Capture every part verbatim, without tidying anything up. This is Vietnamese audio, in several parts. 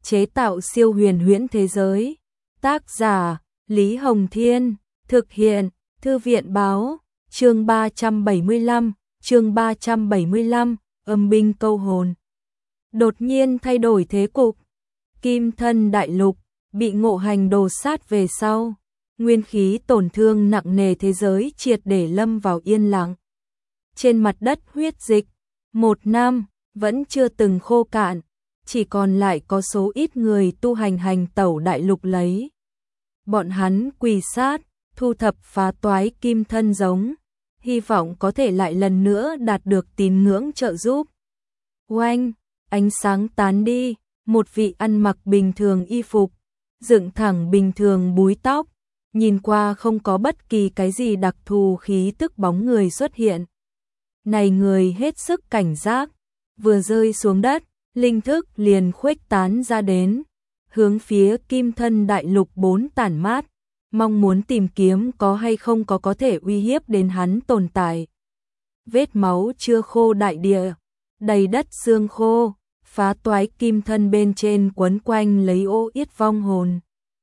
chế tạo siêu huyền huyễn thế giới. Tác giả Lý Hồng Thiên, thực hiện Thư viện Báo, chương ba trăm bảy mươi lăm, chương ba trăm bảy mươi lăm, âm binh câu hồn. Đột nhiên thay đổi thế cục, Kim Thân Đại Lục bị Ngộ Hành đồ sát về sau, nguyên khí tổn thương nặng nề, thế giới triệt để lâm vào yên lặng. Trên mặt đất huyết dịch, một năm vẫn chưa từng khô cạn, chỉ còn lại có số ít người tu hành hành tẩu đại lục lấy. Bọn hắn quỳ sát, thu thập phá toái kim thân giống, hy vọng có thể lại lần nữa đạt được tín ngưỡng trợ giúp. Oanh, ánh sáng tán đi, một vị ăn mặc bình thường y phục, dựng thẳng bình thường búi tóc, nhìn qua không có bất kỳ cái gì đặc thù khí tức bóng người xuất hiện. Này người hết sức cảnh giác, vừa rơi xuống đất, linh thức liền khuếch tán ra đến, hướng phía Kim Thân Đại Lục bốn tản mát, mong muốn tìm kiếm có hay không có có thể uy hiếp đến hắn tồn tại. Vết máu chưa khô đại địa, đầy đất xương khô, phá toái kim thân bên trên quấn quanh lấy ô yết vong hồn.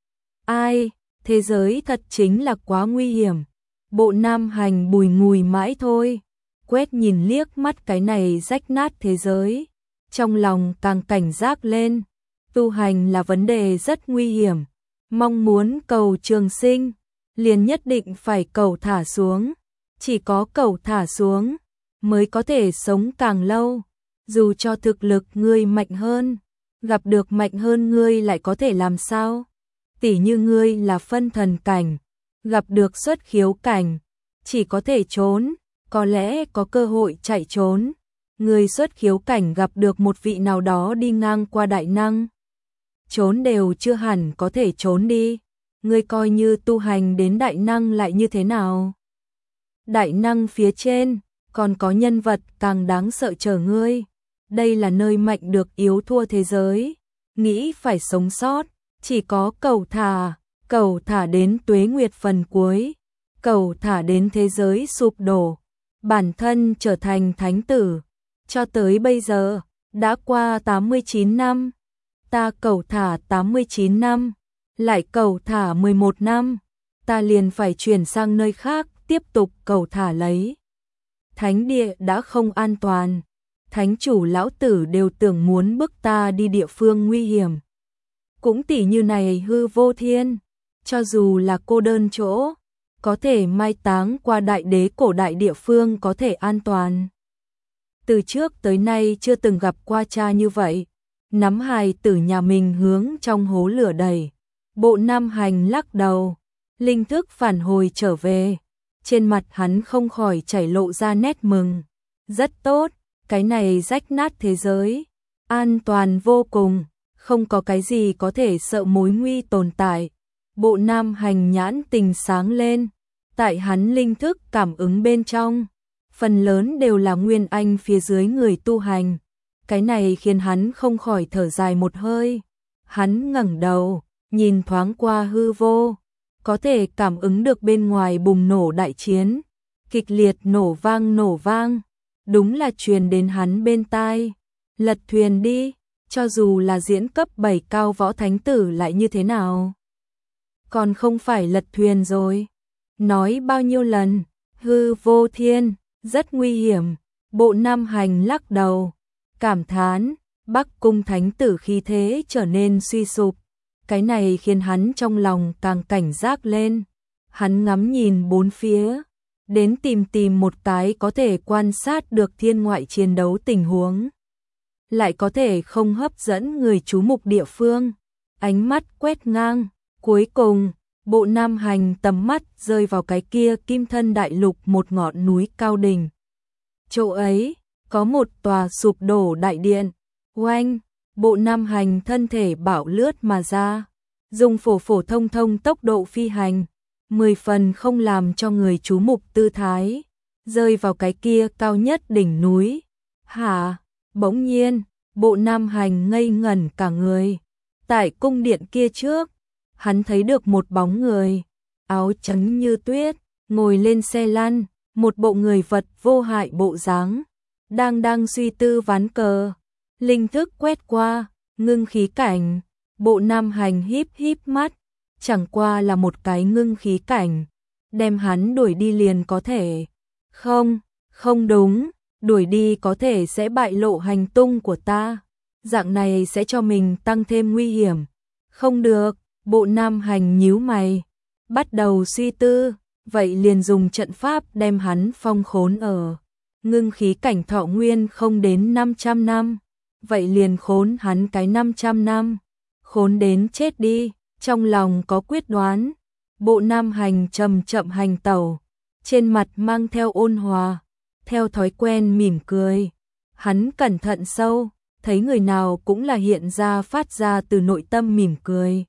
Ai, thế giới thật chính là quá nguy hiểm. Bộ Nam Hành bùi ngùi mãi thôi, quét nhìn liếc mắt cái này rách nát thế giới, trong lòng càng cảnh giác lên. Tu hành là vấn đề rất nguy hiểm, mong muốn cầu trường sinh, liền nhất định phải cầu thả xuống, chỉ có cầu thả xuống mới có thể sống càng lâu. Dù cho thực lực ngươi mạnh hơn, gặp được mạnh hơn ngươi lại có thể làm sao? Tỉ như ngươi là phân thần cảnh, gặp được xuất khiếu cảnh, chỉ có thể trốn, có lẽ có cơ hội chạy trốn. Ngươi xuất khiếu cảnh gặp được một vị nào đó đi ngang qua đại năng, trốn đều chưa hẳn có thể trốn đi. Ngươi coi như tu hành đến đại năng lại như thế nào? Đại năng phía trên, còn có nhân vật càng đáng sợ chờ ngươi. Đây là nơi mạnh được yếu thua thế giới, nghĩ phải sống sót, chỉ có cầu thả, cầu thả đến tuế nguyệt phần cuối, cầu thả đến thế giới sụp đổ, bản thân trở thành thánh tử. Cho tới bây giờ, đã qua tám mươi chín năm, ta cầu thả tám mươi chín năm, lại cầu thả mười một năm, ta liền phải chuyển sang nơi khác tiếp tục cầu thả lấy. Thánh địa đã không an toàn. Thánh chủ lão tử đều tưởng muốn bức ta đi địa phương nguy hiểm. Cũng tỉ như này hư vô thiên, cho dù là cô đơn chỗ, có thể mai táng qua đại đế cổ đại địa phương có thể an toàn. Từ trước tới nay chưa từng gặp qua cha như vậy, nắm hài tử nhà mình hướng trong hố lửa đầy. Bộ Nam Hành lắc đầu, linh thức phản hồi trở về, trên mặt hắn không khỏi chảy lộ ra nét mừng. Rất tốt. Cái này rách nát thế giới, an toàn vô cùng, không có cái gì có thể sợ mối nguy tồn tại. Bộ Nam Hành nhãn tình sáng lên, tại hắn linh thức cảm ứng bên trong, phần lớn đều là nguyên anh phía dưới người tu hành. Cái này khiến hắn không khỏi thở dài một hơi. Hắn ngẩng đầu, nhìn thoáng qua hư vô, có thể cảm ứng được bên ngoài bùng nổ đại chiến, kịch liệt nổ vang nổ vang. Đúng là truyền đến hắn bên tai. Lật thuyền đi, cho dù là diễn cấp bảy cao võ thánh tử lại như thế nào? Còn không phải lật thuyền rồi. Nói bao nhiêu lần, hư vô thiên, rất nguy hiểm. Bộ Nam Hành lắc đầu, cảm thán, Bắc cung thánh tử khí thế trở nên suy sụp. Cái này khiến hắn trong lòng càng cảnh giác lên. Hắn ngắm nhìn bốn phía, đến tìm tìm một cái có thể quan sát được thiên ngoại chiến đấu tình huống, lại có thể không hấp dẫn người chú mục địa phương. Ánh mắt quét ngang, cuối cùng, Bộ Nam Hành tầm mắt rơi vào cái kia Kim Thân Đại Lục, một ngọn núi cao đỉnh. Chỗ ấy, có một tòa sụp đổ đại điện. Oanh, Bộ Nam Hành thân thể bạo lướt mà ra, dùng phổ phổ thông thông tốc độ phi hành, mười phần không làm cho người chú mục tư thái, rơi vào cái kia cao nhất đỉnh núi. Hả? Bỗng nhiên, Bộ Nam Hành ngây ngẩn cả người. Tại cung điện kia trước, hắn thấy được một bóng người, áo trắng như tuyết, ngồi lên xe lăn, một bộ người vật vô hại bộ dáng, đang đang suy tư ván cờ. Linh thức quét qua, ngưng khí cảnh, Bộ Nam Hành híp híp mắt, chẳng qua là một cái ngưng khí cảnh, đem hắn đuổi đi liền có thể. Không, không đúng, đuổi đi có thể sẽ bại lộ hành tung của ta, dạng này sẽ cho mình tăng thêm nguy hiểm. Không được, Bộ Nam Hành nhíu mày, bắt đầu suy tư, vậy liền dùng trận pháp đem hắn phong khốn ở ngưng khí cảnh thọ nguyên không đến năm trăm năm, vậy liền khốn hắn cái năm trăm năm, khốn đến chết đi. Trong lòng có quyết đoán, Bộ Nam Hành chậm chậm hành tẩu, trên mặt mang theo ôn hòa, theo thói quen mỉm cười. Hắn cẩn thận sâu, thấy người nào cũng là hiện ra phát ra từ nội tâm mỉm cười.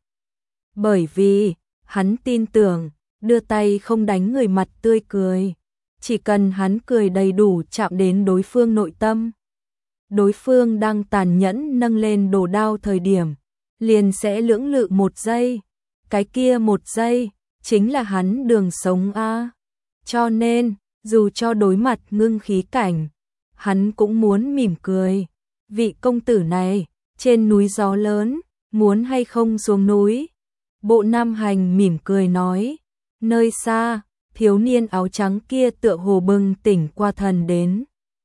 Bởi vì, hắn tin tưởng, đưa tay không đánh người mặt tươi cười, chỉ cần hắn cười đầy đủ chạm đến đối phương nội tâm. Đối phương đang tàn nhẫn nâng lên đồ đao thời điểm, liền sẽ lưỡng lự một giây, cái kia một giây, chính là hắn đường sống a. Cho nên, dù cho đối mặt ngưng khí cảnh, hắn cũng muốn mỉm cười. Vị công tử này, trên núi gió lớn, muốn hay không xuống núi? Bộ Nam Hành mỉm cười nói, nơi xa, thiếu niên áo trắng kia tựa hồ bừng tỉnh qua thần đến.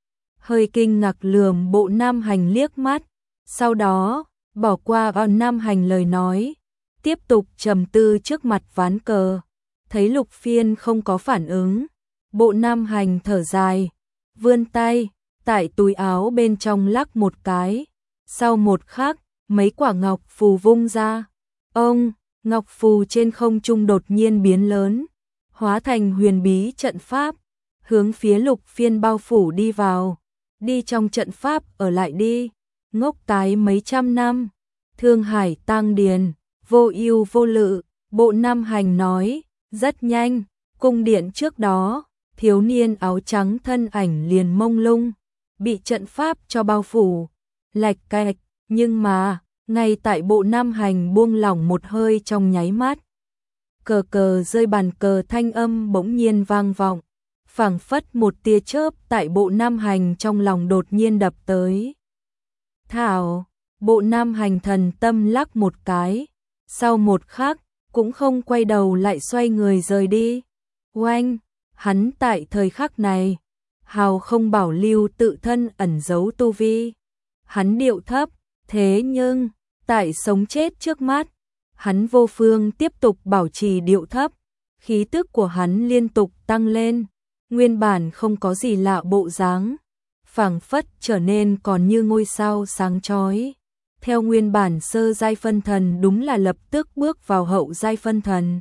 Hơi kinh ngạc lườm Bộ Nam Hành liếc mắt, sau đó, bỏ qua Bộ Nam Hành lời nói, tiếp tục trầm tư trước mặt ván cờ. Thấy Lục Phiên không có phản ứng, Bộ Nam Hành thở dài, vươn tay, tại túi áo bên trong lắc một cái. Sau một khắc, mấy quả ngọc phù vung ra. Ông, ngọc phù trên không trung đột nhiên biến lớn, hóa thành huyền bí trận pháp, hướng phía Lục Phiên bao phủ đi vào. Đi trong trận pháp ở lại đi, ngốc cái mấy trăm năm. Thương Hải tang điền, vô ưu vô lự, Bộ Nam Hành nói, rất nhanh, cung điện trước đó, thiếu niên áo trắng thân ảnh liền mông lung, bị trận pháp cho bao phủ, lạch cạch, nhưng mà, ngay tại Bộ Nam Hành buông lỏng một hơi trong nháy mắt. Cờ cờ rơi bàn cờ thanh âm bỗng nhiên vang vọng, phảng phất một tia chớp tại Bộ Nam Hành trong lòng đột nhiên đập tới. Thảo, Bộ Nam Hành thần tâm lắc một cái, sau một khắc, cũng không quay đầu lại xoay người rời đi. Oanh, hắn tại thời khắc này, hào không bảo lưu tự thân ẩn giấu tu vi. Hắn điệu thấp, thế nhưng, tại sống chết trước mắt, hắn vô phương tiếp tục bảo trì điệu thấp, khí tức của hắn liên tục tăng lên, nguyên bản không có gì lạ bộ dáng, phảng phất trở nên còn như ngôi sao sáng chói. Theo nguyên bản sơ giai phân thần đúng là lập tức bước vào hậu giai phân thần.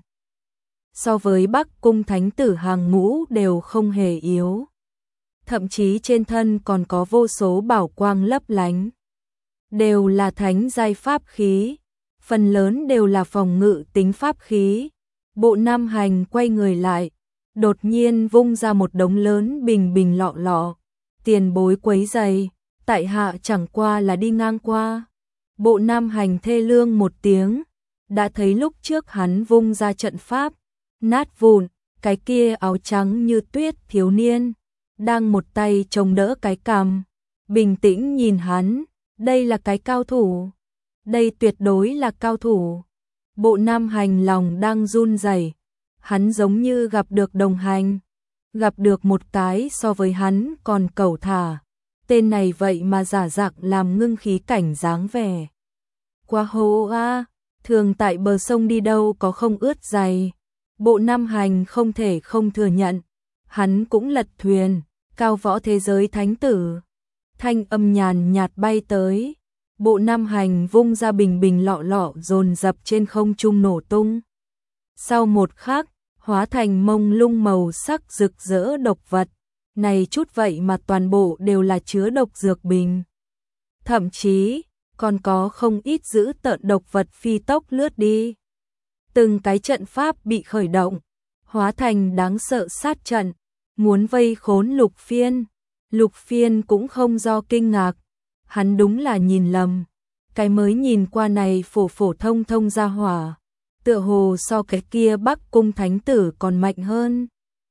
So với Bắc Cung thánh tử hàng ngũ đều không hề yếu. Thậm chí trên thân còn có vô số bảo quang lấp lánh. Đều là thánh giai pháp khí, phần lớn đều là phòng ngự tính pháp khí. Bộ Nam Hành quay người lại, đột nhiên vung ra một đống lớn bình bình lọ lọ. Tiền bối quấy giày, tại hạ chẳng qua là đi ngang qua. Bộ Nam Hành thê lương một tiếng, đã thấy lúc trước hắn vung ra trận pháp, nát vụn, cái kia áo trắng như tuyết thiếu niên, đang một tay chống đỡ cái cằm, bình tĩnh nhìn hắn, đây là cái cao thủ, đây tuyệt đối là cao thủ. Bộ Nam Hành lòng đang run rẩy, hắn giống như gặp được đồng hành, gặp được một cái so với hắn còn cẩu thả. Tên này vậy mà giả dạng làm ngưng khí cảnh dáng vẻ. Qua hồ a, thường tại bờ sông đi đâu có không ướt giày. Bộ Nam Hành không thể không thừa nhận, hắn cũng lật thuyền, cao võ thế giới thánh tử. Thanh âm nhàn nhạt bay tới, Bộ Nam Hành vung ra bình bình lọ lọ dồn dập trên không trung nổ tung. Sau một khắc, hóa thành mông lung màu sắc rực rỡ độc vật. Này chút vậy mà toàn bộ đều là chứa độc dược bình. Thậm chí, còn có không ít giữ tợn độc vật phi tốc lướt đi. Từng cái trận pháp bị khởi động, hóa thành đáng sợ sát trận, muốn vây khốn Lục Phiên. Lục Phiên cũng không do kinh ngạc, hắn đúng là nhìn lầm. Cái mới nhìn qua này phổ phổ thông thông ra hỏa, tựa hồ so cái kia Bắc Cung thánh tử còn mạnh hơn.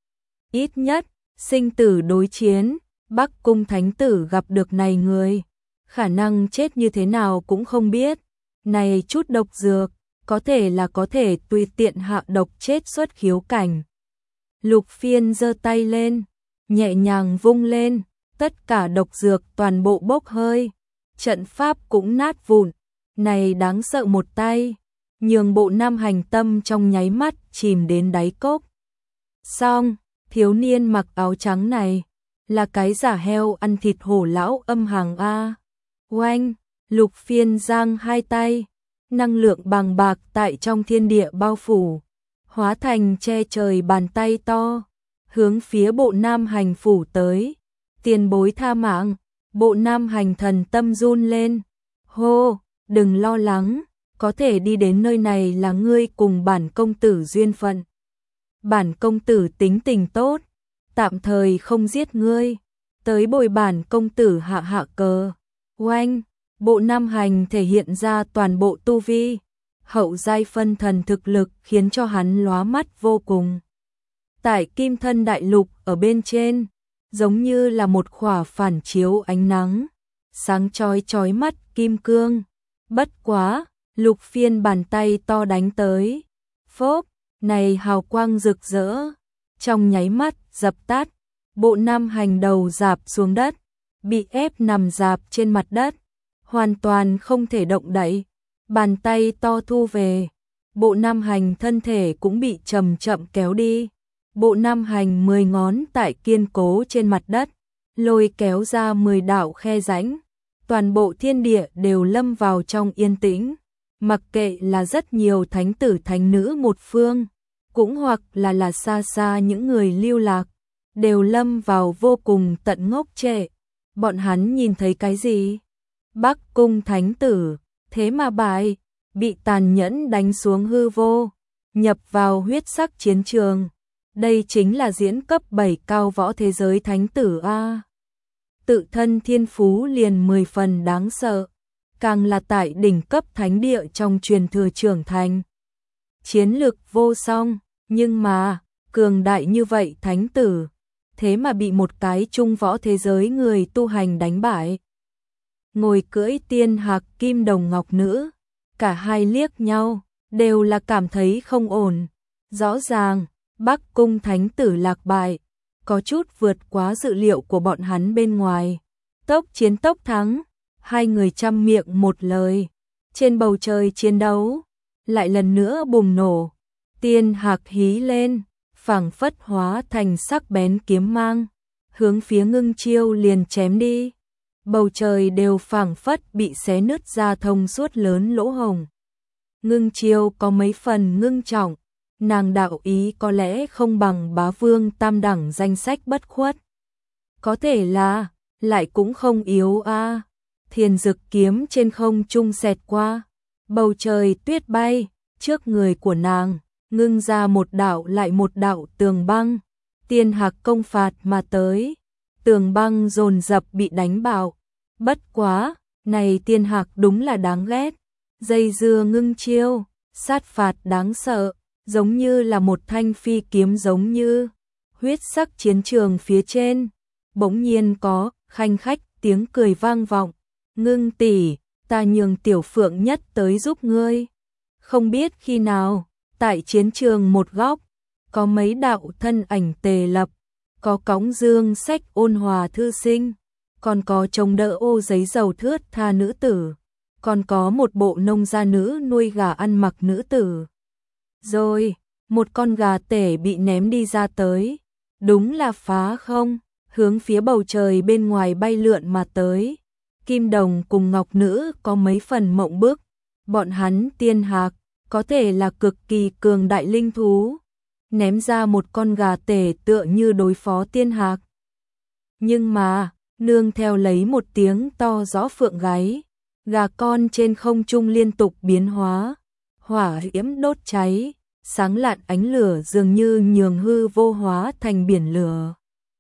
Ít nhất, sinh tử đối chiến, Bắc Cung thánh tử gặp được này người, khả năng chết như thế nào cũng không biết. này chút độc dược, có thể là có thể tùy tiện hạ độc chết xuất khiếu cảnh. Lục Phiên giơ tay lên, nhẹ nhàng vung lên, tất cả độc dược toàn bộ bốc hơi, trận pháp cũng nát vụn, này đáng sợ một tay, nhường Bộ Nam Hành tâm trong nháy mắt chìm đến đáy cốc. Xong, thiếu niên mặc áo trắng này, là cái giả heo ăn thịt hổ lão âm hàng A. Oanh, Lục Phiên giang hai tay, năng lượng bàng bạc tại trong thiên địa bao phủ, hóa thành che trời bàn tay to, hướng phía Bộ Nam Hành phủ tới. Tiền bối tha mạng, Bộ Nam Hành thần tâm run lên. Hô, đừng lo lắng, có thể đi đến nơi này là ngươi cùng bản công tử duyên phận. Bản công tử tính tình tốt, tạm thời không giết ngươi, tới bồi bản công tử hạ hạ cờ. Oanh, Bộ Nam Hành thể hiện ra toàn bộ tu vi, hậu giai phân thần thực lực khiến cho hắn lóa mắt vô cùng. Tại Kim Thân Đại Lục ở bên trên, giống như là một khỏa phản chiếu ánh nắng, sáng chói chói mắt kim cương. Bất quá, Lục Phiên bàn tay to đánh tới. Phốp, này hào quang rực rỡ, trong nháy mắt dập tắt, Bộ Nam Hành đầu rạp xuống đất, bị ép nằm rạp trên mặt đất, hoàn toàn không thể động đậy. Bàn tay to thu về, Bộ Nam Hành thân thể cũng bị chậm chậm kéo đi. Bộ Nam Hành mười ngón tại kiên cố trên mặt đất, lôi kéo ra mười đạo khe rãnh, toàn bộ thiên địa đều lâm vào trong yên tĩnh, mặc kệ là rất nhiều thánh tử thánh nữ một phương, cũng hoặc là là xa xa những người lưu lạc, đều lâm vào vô cùng tận ngốc trệ. Bọn hắn nhìn thấy cái gì? Bắc Cung thánh tử, thế mà bại, bị tàn nhẫn đánh xuống hư vô, nhập vào huyết sắc chiến trường. Đây chính là diễn cấp bảy cao võ thế giới thánh tử A. Tự thân thiên phú liền mười phần đáng sợ, càng là tại đỉnh cấp thánh địa trong truyền thừa trưởng thành. Chiến lực vô song, nhưng mà, cường đại như vậy thánh tử, thế mà bị một cái trung võ thế giới người tu hành đánh bại. Ngồi cưỡi tiên hạc kim đồng ngọc nữ, cả hai liếc nhau, đều là cảm thấy không ổn. Rõ ràng, Bắc Cung thánh tử lạc bại, có chút vượt quá dự liệu của bọn hắn bên ngoài. Tốc chiến tốc thắng, hai người trăm miệng một lời. Trên bầu trời chiến đấu, lại lần nữa bùng nổ. Tiên hạc hí lên, phảng phất hóa thành sắc bén kiếm mang, hướng phía Ngưng Chiêu liền chém đi. Bầu trời đều phảng phất bị xé nứt ra thông suốt lớn lỗ hồng. Ngưng Chiêu có mấy phần ngưng trọng, nàng đạo ý có lẽ không bằng bá vương tam đẳng danh sách bất khuất. Có thể là, lại cũng không yếu a. À. Thiền dực kiếm trên không trung xẹt qua, bầu trời tuyết bay, trước người của nàng, ngưng ra một đạo lại một đạo tường băng, tiên hạc công phạt mà tới, tường băng dồn dập bị đánh bạo. Bất quá, này tiên hạc đúng là đáng ghét, dây dưa Ngưng Chiêu, sát phạt đáng sợ, giống như là một thanh phi kiếm giống như. Huyết sắc chiến trường phía trên, bỗng nhiên có khanh khách tiếng cười vang vọng. Ngưng tỷ, ta nhường Tiểu Phượng nhất tới giúp ngươi. Không biết khi nào, tại chiến trường một góc, có mấy đạo thân ảnh tề lập, có cõng dương sách ôn hòa thư sinh, còn có trông đỡ ô giấy dầu thướt tha nữ tử, còn có một bộ nông gia nữ nuôi gà ăn mặc nữ tử. Rồi, một con gà tể bị ném đi ra tới, đúng là phá không, hướng phía bầu trời bên ngoài bay lượn mà tới. Kim đồng cùng ngọc nữ có mấy phần mộng bức, bọn hắn tiên hạc, có thể là cực kỳ cường đại linh thú, ném ra một con gà tể tựa như đối phó tiên hạc. Nhưng mà, nương theo lấy một tiếng to rõ phượng gáy, gà con trên không trung liên tục biến hóa, hỏa diễm đốt cháy, sáng lạn ánh lửa dường như nhường hư vô hóa thành biển lửa.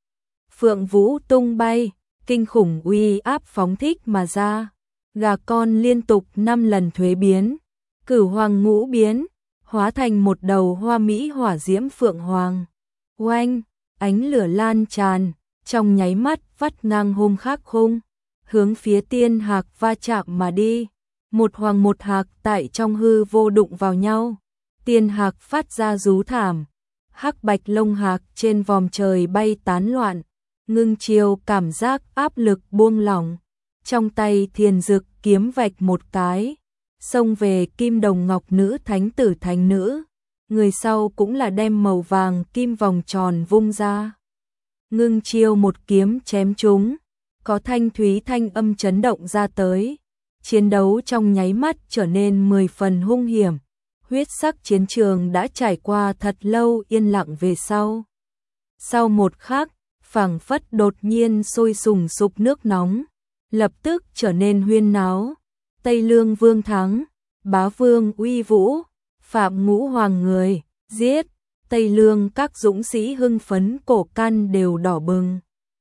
Phượng vũ tung bay, kinh khủng uy áp phóng thích mà ra, gà con liên tục năm lần thuế biến, cửu hoàng ngũ biến, hóa thành một đầu hoa mỹ hỏa diễm phượng hoàng. Oanh, ánh lửa lan tràn, trong nháy mắt vắt ngang hung khắc khung, hướng phía tiên hạc va chạm mà đi. Một hoàng một hạc tại trong hư vô đụng vào nhau. Tiên hạc phát ra rú thảm. Hắc bạch lông hạc trên vòm trời bay tán loạn. Ngưng chiều cảm giác áp lực buông lỏng. Trong tay thiền dực kiếm vạch một cái. Xông về kim đồng ngọc nữ thánh tử thánh nữ. Người sau cũng là đem màu vàng kim vòng tròn vung ra. Ngưng chiêu một kiếm chém chúng. Có thanh thúy thanh âm chấn động ra tới. Chiến đấu trong nháy mắt trở nên mười phần hung hiểm. Huyết sắc chiến trường đã trải qua thật lâu yên lặng về sau. Sau một khắc, phảng phất đột nhiên sôi sùng sục nước nóng. Lập tức trở nên huyên náo. Tây Lương vương thắng. Bá vương uy vũ. Phạm ngũ hoàng người. Giết. Tây Lương các dũng sĩ hưng phấn cổ căn đều đỏ bừng.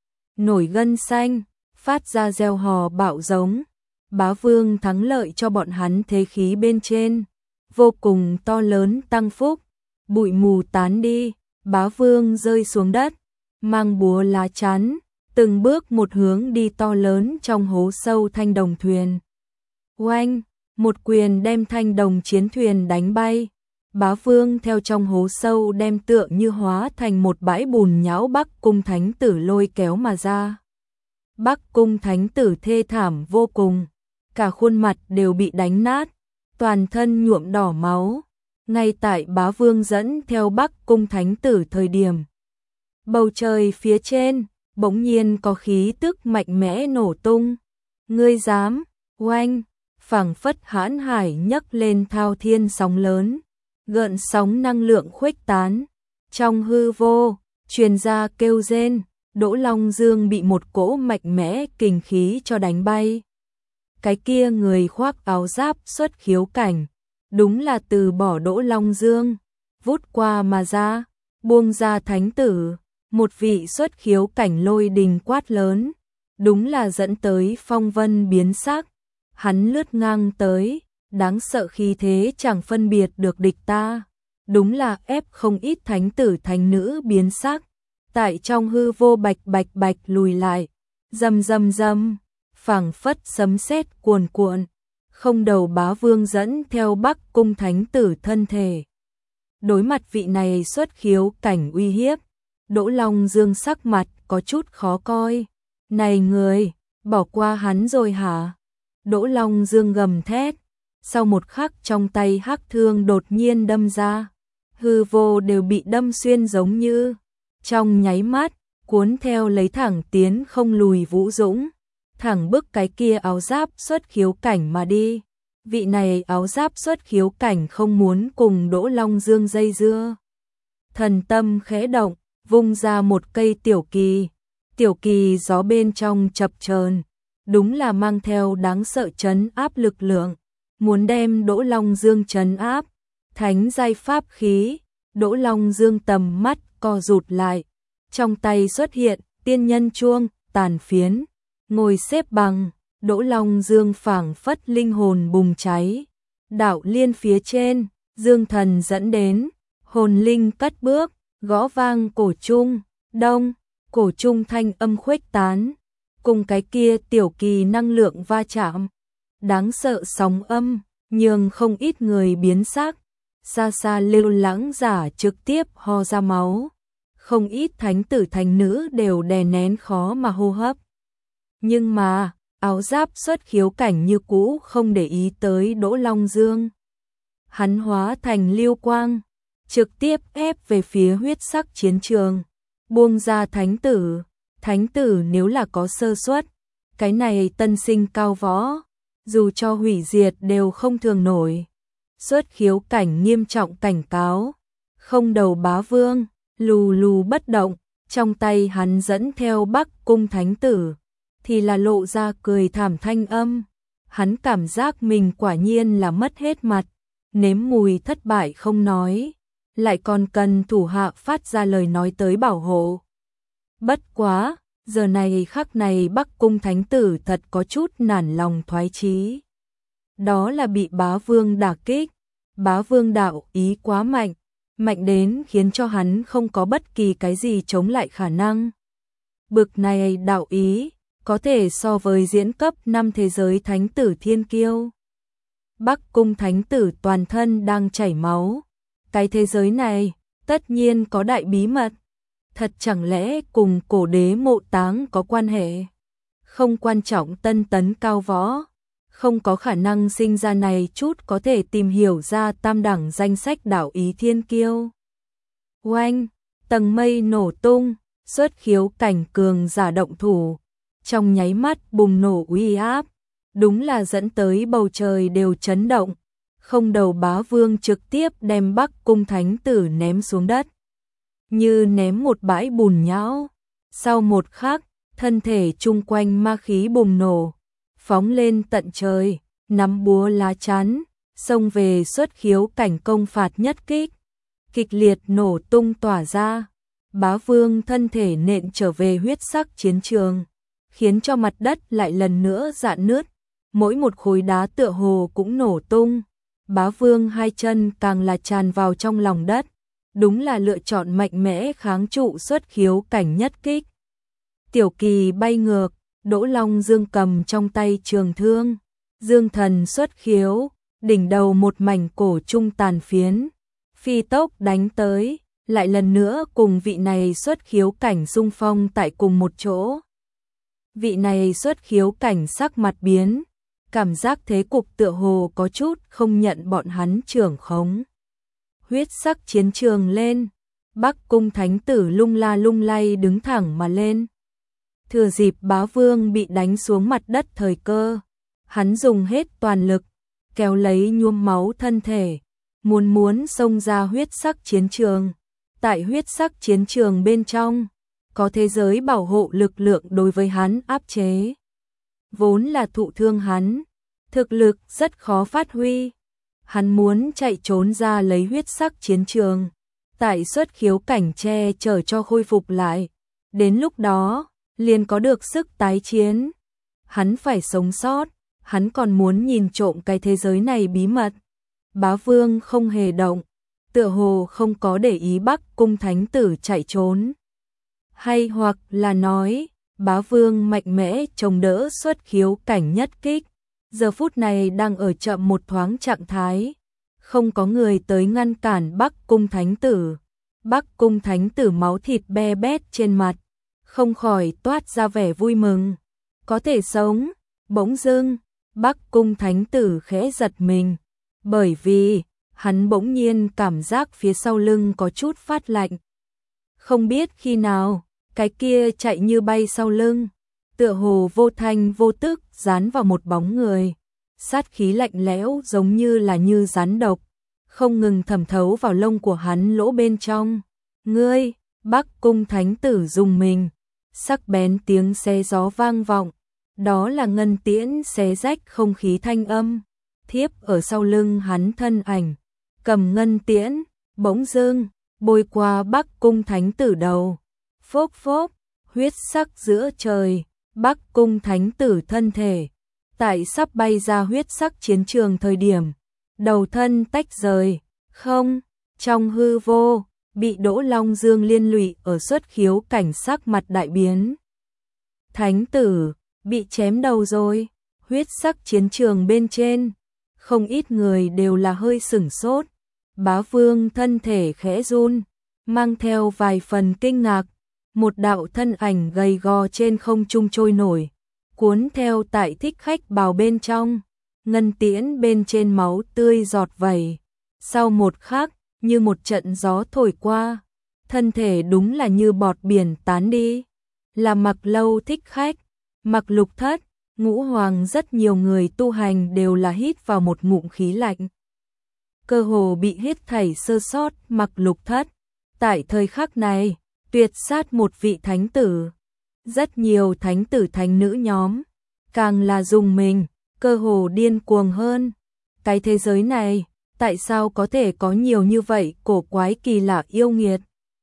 Nổi gân xanh. Phát ra reo hò bạo giống. Bá vương thắng lợi cho bọn hắn thế khí bên trên. Vô cùng to lớn tăng phúc. Bụi mù tán đi. Bá vương rơi xuống đất. Mang búa lá chắn. Từng bước một hướng đi to lớn trong hố sâu thanh đồng thuyền. Oanh. Một quyền đem thanh đồng chiến thuyền đánh bay. Bá vương theo trong hố sâu đem tựa như hóa thành một bãi bùn nhão Bắc cung thánh tử lôi kéo mà ra. Bắc cung thánh tử thê thảm vô cùng. Cả khuôn mặt đều bị đánh nát. Toàn thân nhuộm đỏ máu. Ngay tại bá vương dẫn theo Bắc cung thánh tử thời điểm. Bầu trời phía trên, bỗng nhiên có khí tức mạnh mẽ nổ tung. Ngươi dám, oanh, phảng phất hãn hải nhấc lên thao thiên sóng lớn. Gợn sóng năng lượng khuếch tán. Trong hư vô, truyền ra kêu rên, Đỗ Long Dương bị một cỗ mạnh mẽ kình khí cho đánh bay. Cái kia người khoác áo giáp xuất khiếu cảnh, đúng là từ bỏ Đỗ Long Dương, vút qua mà ra, buông ra thánh tử, một vị xuất khiếu cảnh lôi đình quát lớn, đúng là dẫn tới phong vân biến sắc. Hắn lướt ngang tới, đáng sợ khí thế chẳng phân biệt được địch ta, đúng là ép không ít thánh tử thánh nữ biến sắc, tại trong hư vô bạch bạch bạch lùi lại, rầm rầm rầm, phảng phất sấm sét cuồn cuộn, không đầu bá vương dẫn theo Bắc cung thánh tử thân thể. Đối mặt vị này xuất khiếu cảnh uy hiếp, Đỗ Long Dương sắc mặt có chút khó coi. Này người, bỏ qua hắn rồi hả? Đỗ Long Dương gầm thét. Sau một khắc trong tay hắc thương đột nhiên đâm ra. Hư vô đều bị đâm xuyên giống như. Trong nháy mắt, cuốn theo lấy thẳng tiến không lùi Vũ Dũng. Thẳng bức cái kia áo giáp xuất khiếu cảnh mà đi. Vị này áo giáp xuất khiếu cảnh không muốn cùng Đỗ Long Dương dây dưa. Thần tâm khẽ động, vung ra một cây tiểu kỳ. Tiểu kỳ gió bên trong chập chờn, đúng là mang theo đáng sợ trấn áp lực lượng, muốn đem Đỗ Long Dương trấn áp. Thánh giai pháp khí, Đỗ Long Dương tầm mắt co rụt lại, trong tay xuất hiện tiên nhân chuông, tàn phiến, ngồi xếp bằng, Đỗ Long Dương phảng phất linh hồn bùng cháy. Đạo liên phía trên, Dương thần dẫn đến, hồn linh cất bước, gõ vang cổ trung, đông, cổ trung thanh âm khuếch tán, cùng cái kia tiểu kỳ năng lượng va chạm. Đáng sợ sóng âm, nhường không ít người biến sắc, xa xa lưu lãng giả trực tiếp ho ra máu. Không ít thánh tử thánh nữ đều đè nén khó mà hô hấp. Nhưng mà, áo giáp xuất khiếu cảnh như cũ không để ý tới Đỗ Long Dương. Hắn hóa thành lưu quang, trực tiếp ép về phía huyết sắc chiến trường, buông ra thánh tử. Thánh tử nếu là có sơ suất, cái này tân sinh cao võ, dù cho hủy diệt đều không thường nổi. Xuất khiếu cảnh nghiêm trọng cảnh cáo, không đầu bá vương, lù lù bất động, trong tay hắn dẫn theo Bắc cung thánh tử, thì là lộ ra cười thảm thanh âm. Hắn cảm giác mình quả nhiên là mất hết mặt, nếm mùi thất bại không nói, lại còn cần thủ hạ phát ra lời nói tới bảo hộ. Bất quá, giờ này khắc này Bắc cung thánh tử thật có chút nản lòng thoái chí. Đó là bị bá vương đả kích, bá vương đạo ý quá mạnh, mạnh đến khiến cho hắn không có bất kỳ cái gì chống lại khả năng. Bực này đạo ý, có thể so với diễn cấp năm thế giới thánh tử thiên kiêu. Bắc Cung Thánh Tử toàn thân đang chảy máu. Cái thế giới này, tất nhiên có đại bí mật. Thật chẳng lẽ cùng cổ đế Mộ Táng có quan hệ? Không quan trọng tân tấn cao võ, không có khả năng sinh ra này chút có thể tìm hiểu ra tam đẳng danh sách đảo ý thiên kiêu. Oanh, tầng mây nổ tung, xuất khiếu cảnh cường giả động thủ. Trong nháy mắt bùng nổ uy áp, đúng là dẫn tới bầu trời đều chấn động. Không đầu Bá Vương trực tiếp đem Bắc Cung Thánh Tử ném xuống đất, như ném một bãi bùn nhão. Sau một khắc, thân thể chung quanh ma khí bùng nổ, phóng lên tận trời, nắm búa lá chắn, xông về xuất khiếu cảnh công phạt nhất kích. Kịch liệt nổ tung tỏa ra, Bá Vương thân thể nện trở về huyết sắc chiến trường, khiến cho mặt đất lại lần nữa rạn nứt, mỗi một khối đá tựa hồ cũng nổ tung. Bá Vương hai chân càng là tràn vào trong lòng đất, đúng là lựa chọn mạnh mẽ kháng trụ xuất khiếu cảnh nhất kích. Tiểu Kỳ bay ngược, Đỗ Long Dương cầm trong tay trường thương, Dương Thần xuất khiếu, đỉnh đầu một mảnh cổ trung tàn phiến, phi tốc đánh tới, lại lần nữa cùng vị này xuất khiếu cảnh xung phong tại cùng một chỗ. Vị này xuất khiếu cảnh sắc mặt biến, cảm giác thế cục tựa hồ có chút không nhận bọn hắn trưởng khống. Huyết sắc chiến trường lên, Bắc Cung Thánh Tử lung la lung lay đứng thẳng mà lên. Thừa dịp Bá Vương bị đánh xuống mặt đất thời cơ, hắn dùng hết toàn lực, kéo lấy nhuốm máu thân thể, muốn muốn xông ra huyết sắc chiến trường. Tại huyết sắc chiến trường bên trong, có thế giới bảo hộ lực lượng đối với hắn áp chế. Vốn là thụ thương hắn, thực lực rất khó phát huy. Hắn muốn chạy trốn ra lấy huyết sắc chiến trường, tại xuất khiếu cảnh che chở cho khôi phục lại. Đến lúc đó, liền có được sức tái chiến. Hắn phải sống sót, hắn còn muốn nhìn trộm cái thế giới này bí mật. Bá Vương không hề động, tựa hồ không có để ý Bắc Cung Thánh Tử chạy trốn. Hay hoặc là nói, Bá Vương mạnh mẽ chống đỡ xuất khiếu cảnh nhất kích, giờ phút này đang ở chậm một thoáng trạng thái, không có người tới ngăn cản Bắc Cung Thánh Tử. Bắc Cung Thánh Tử máu thịt be bét trên mặt, không khỏi toát ra vẻ vui mừng, có thể sống. Bỗng dưng, Bắc Cung Thánh Tử khẽ giật mình, bởi vì hắn bỗng nhiên cảm giác phía sau lưng có chút phát lạnh. Không biết khi nào, cái kia chạy như bay sau lưng, tựa hồ vô thanh vô tức dán vào một bóng người. Sát khí lạnh lẽo giống như là như rắn độc, không ngừng thẩm thấu vào lông của hắn lỗ bên trong. Ngươi, Bắc Cung Thánh Tử dùng mình, sắc bén tiếng xé gió vang vọng, đó là ngân tiễn xé rách không khí thanh âm. Thiếp ở sau lưng hắn thân ảnh, cầm ngân tiễn, bỗng dưng bôi qua Bắc Cung Thánh Tử đầu. Phốc phốc, huyết sắc giữa trời, Bắc Cung Thánh Tử thân thể, tại sắp bay ra huyết sắc chiến trường thời điểm, đầu thân tách rời, không, trong hư vô, bị Đỗ Long Dương liên lụy ở xuất khiếu cảnh sắc mặt đại biến. Thánh Tử, bị chém đầu rồi. Huyết sắc chiến trường bên trên, không ít người đều là hơi sửng sốt. Bá Vương thân thể khẽ run, mang theo vài phần kinh ngạc, một đạo thân ảnh gầy gò trên không trung trôi nổi, cuốn theo tại thích khách bào bên trong, ngân tiễn bên trên máu tươi giọt vẩy. Sau một khắc, như một trận gió thổi qua, thân thể đúng là như bọt biển tán đi. Là Mặc Lâu thích khách, Mặc Lục Thất, Ngũ Hoàng, rất nhiều người tu hành đều là hít vào một ngụm khí lạnh. Cơ hồ bị hết thảy sơ sót. Mặc Lục Thất, tại thời khắc này, tuyệt sát một vị thánh tử. Rất nhiều thánh tử thánh nữ nhóm, càng là dùng mình, cơ hồ điên cuồng hơn. Cái thế giới này, tại sao có thể có nhiều như vậy cổ quái kỳ lạ yêu nghiệt?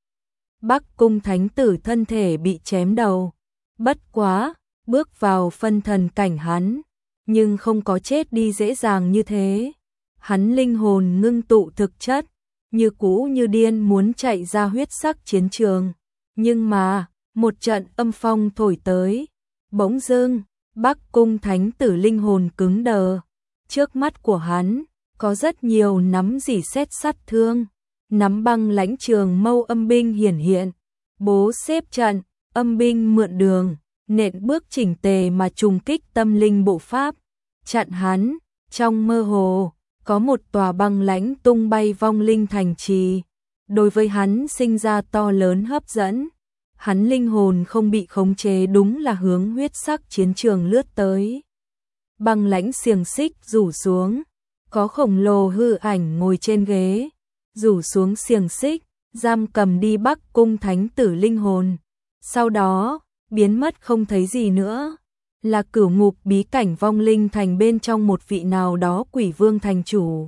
Bắc Cung Thánh Tử thân thể bị chém đầu, bất quá, bước vào phân thần cảnh hắn, nhưng không có chết đi dễ dàng như thế. Hắn linh hồn ngưng tụ thực chất, như cũ như điên muốn chạy ra huyết sắc chiến trường. Nhưng mà, một trận âm phong thổi tới, bỗng dưng, Bắc Cung Thánh Tử linh hồn cứng đờ, Trước mắt của hắn, có rất nhiều nắm rỉ sét sát thương, nắm băng lãnh trường mâu âm binh hiển hiện, bố xếp trận, âm binh mượn đường, nện bước chỉnh tề mà trùng kích tâm linh bộ pháp, chặn hắn, trong mơ hồ, có một tòa băng lãnh tung bay vong linh thành trì, đối với hắn sinh ra to lớn hấp dẫn. Hắn linh hồn không bị khống chế đúng là hướng huyết sắc chiến trường lướt tới. Băng lãnh xiềng xích rủ xuống, có khổng lồ hư ảnh ngồi trên ghế, rủ xuống xiềng xích, giam cầm đi Bắc Cung thánh tử linh hồn. Sau đó, biến mất không thấy gì nữa, là cửu ngục bí cảnh vong linh thành bên trong một vị nào đó quỷ vương thành chủ.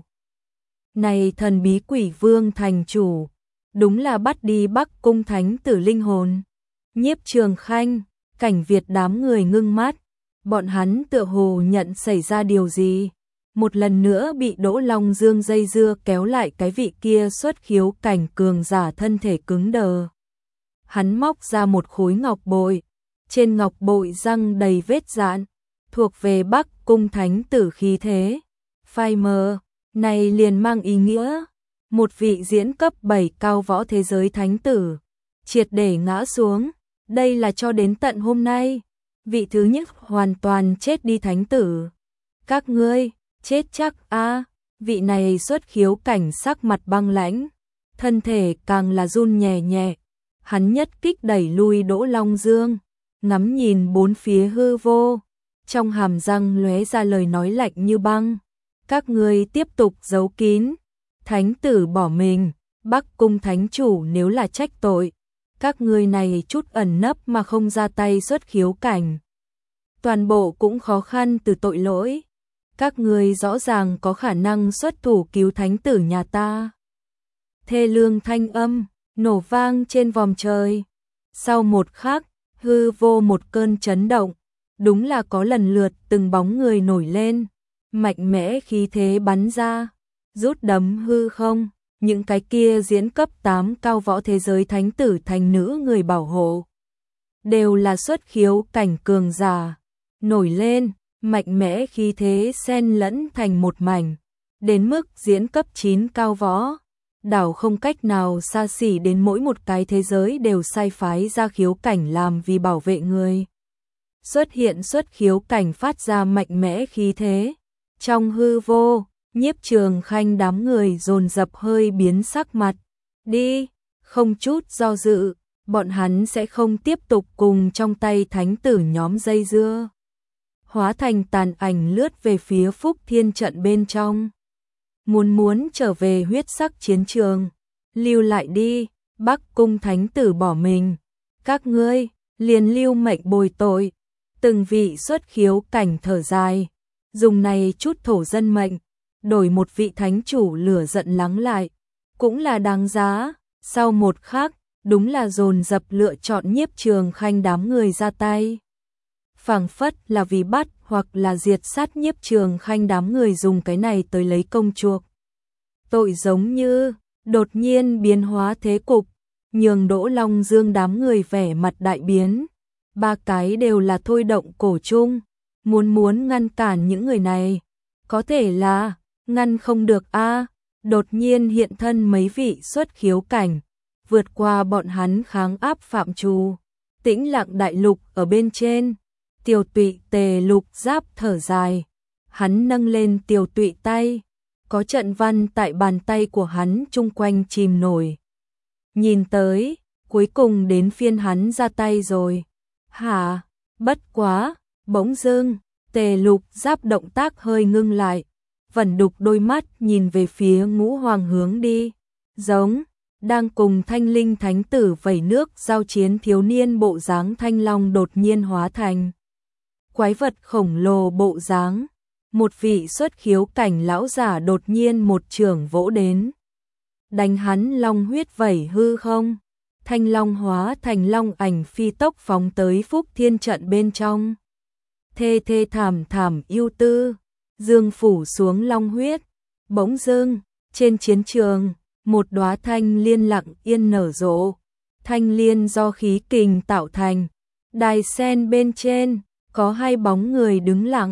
Này thần bí quỷ vương thành chủ, đúng là bắt đi Bắc Cung thánh tử linh hồn. Nhiếp Trường Khanh, Cảnh Việt đám người ngưng mắt, bọn hắn tựa hồ nhận xảy ra điều gì. Một lần nữa bị Đỗ Long Dương dây dưa kéo lại cái vị kia xuất khiếu cảnh cường giả thân thể cứng đờ. Hắn móc ra một khối ngọc bội, trên ngọc bội răng đầy vết dạn, thuộc về Bắc Cung thánh tử khí thế. Phai mờ, này liền mang ý nghĩa, một vị diễn cấp bảy cao võ thế giới thánh tử, triệt để ngã xuống. Đây là cho đến tận hôm nay, vị thứ nhất hoàn toàn chết đi thánh tử. Các ngươi, chết chắc a à, vị này xuất khiếu cảnh sắc mặt băng lãnh, thân thể càng là run nhẹ nhẹ. Hắn nhất kích đẩy lui Đỗ Long Dương, ngắm nhìn bốn phía hư vô, trong hàm răng lóe ra lời nói lạnh như băng. Các ngươi tiếp tục giấu kín, thánh tử bỏ mình, Bắc Cung thánh chủ nếu là trách tội, các ngươi này chút ẩn nấp mà không ra tay xuất khiếu cảnh, toàn bộ cũng khó khăn từ tội lỗi. Các ngươi rõ ràng có khả năng xuất thủ cứu thánh tử nhà ta. Thê lương thanh âm nổ vang trên vòm trời. Sau một khắc, hư vô một cơn chấn động, đúng là có lần lượt từng bóng người nổi lên, mạnh mẽ khí thế bắn ra, rút đấm hư không. Những cái kia diễn cấp tám cao võ thế giới thánh tử thành nữ người bảo hộ, đều là xuất khiếu cảnh cường giả, nổi lên, mạnh mẽ khí thế xen lẫn thành một mảnh, đến mức diễn cấp chín cao võ, đảo không cách nào xa xỉ đến mỗi một cái thế giới đều sai phái ra khiếu cảnh làm vì bảo vệ người. Xuất hiện xuất khiếu cảnh phát ra mạnh mẽ khí thế, trong hư vô. Nhiếp Trường Khanh đám người dồn dập hơi biến sắc mặt. Đi, không chút do dự, bọn hắn sẽ không tiếp tục cùng trong tay thánh tử nhóm dây dưa. Hóa thành tàn ảnh lướt về phía Phúc Thiên trận bên trong. Muốn muốn trở về huyết sắc chiến trường, lưu lại đi, Bắc Cung thánh tử bỏ mình. Các ngươi, liền lưu mệnh bồi tội. Từng vị xuất khiếu cảnh thở dài, dùng này chút thổ dân mệnh, đổi một vị thánh chủ lửa giận lắng lại, cũng là đáng giá. Sau một khắc, đúng là dồn dập lựa chọn Nhiếp Trường Khanh đám người ra tay. Phảng phất là vì bắt hoặc là diệt sát Nhiếp Trường Khanh đám người dùng cái này tới lấy công chuộc. Tội giống như, đột nhiên biến hóa thế cục, nhường Đỗ Long Dương đám người vẻ mặt đại biến. Ba cái đều là thôi động cổ chung, muốn muốn ngăn cản những người này. Có thể là ngăn không được a à, đột nhiên hiện thân mấy vị xuất khiếu cảnh, vượt qua bọn hắn kháng áp phạm trù. Tĩnh Lặng đại lục ở bên trên, Tiểu Tụy Tề Lục Giáp thở dài, hắn nâng lên Tiểu Tụy tay, có trận văn tại bàn tay của hắn chung quanh chìm nổi. Nhìn tới, cuối cùng đến phiên hắn ra tay rồi. Hả? Bất quá, bỗng dưng, Tề Lục Giáp động tác hơi ngưng lại, vẩn đục đôi mắt nhìn về phía Ngũ Hoàng hướng đi, giống đang cùng Thanh Linh thánh tử vẩy nước giao chiến thiếu niên bộ dáng thanh long đột nhiên hóa thành quái vật khổng lồ bộ dáng. Một vị xuất khiếu cảnh lão giả đột nhiên một chưởng vỗ đến, đánh hắn long huyết vẩy hư không. Thanh long hóa thành long ảnh phi tốc phóng tới Phúc Thiên trận bên trong. Thê thê thảm thảm yêu tư, dương phủ xuống long huyết. Bỗng dưng, trên chiến trường, một đóa thanh liên lặng yên nở rộ. Thanh liên do khí kình tạo thành, đài sen bên trên có hai bóng người đứng lặng,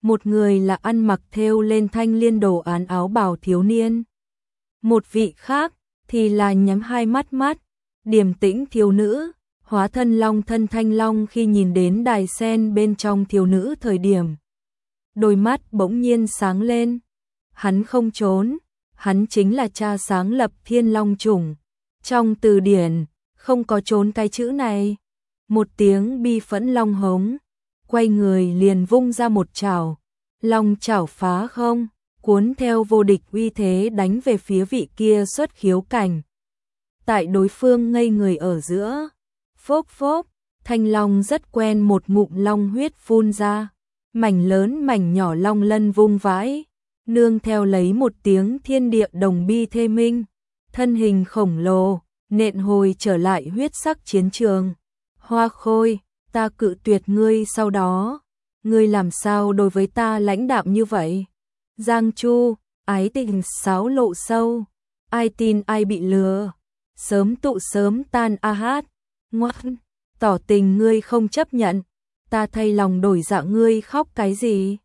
một người là ăn mặc thêu lên thanh liên đồ án áo bào thiếu niên. Một vị khác thì là nhắm hai mắt mắt, điềm tĩnh thiếu nữ, hóa thân long thân thanh long khi nhìn đến đài sen bên trong thiếu nữ thời điểm. Đôi mắt bỗng nhiên sáng lên, hắn không trốn, hắn chính là cha sáng lập Thiên Long chủng. Trong từ điển, không có trốn cái chữ này. Một tiếng bi phẫn long hống, quay người liền vung ra một chảo, long chảo phá không, cuốn theo vô địch uy thế đánh về phía vị kia xuất khiếu cảnh. Tại đối phương ngây người ở giữa, phốp phốp, thanh long rất quen một ngụm long huyết phun ra, mảnh lớn mảnh nhỏ long lân vung vãi, nương theo lấy một tiếng thiên địa đồng bi thê minh, thân hình khổng lồ, nện hồi trở lại huyết sắc chiến trường. Hoa Khôi, ta cự tuyệt ngươi sau đó, ngươi làm sao đối với ta lãnh đạm như vậy? Giang Chu, ái tình sáo lộ sâu, ai tin ai bị lừa, sớm tụ sớm tan a hát, ngoan, tỏ tình ngươi không chấp nhận, ta thay lòng đổi dạ ngươi khóc cái gì?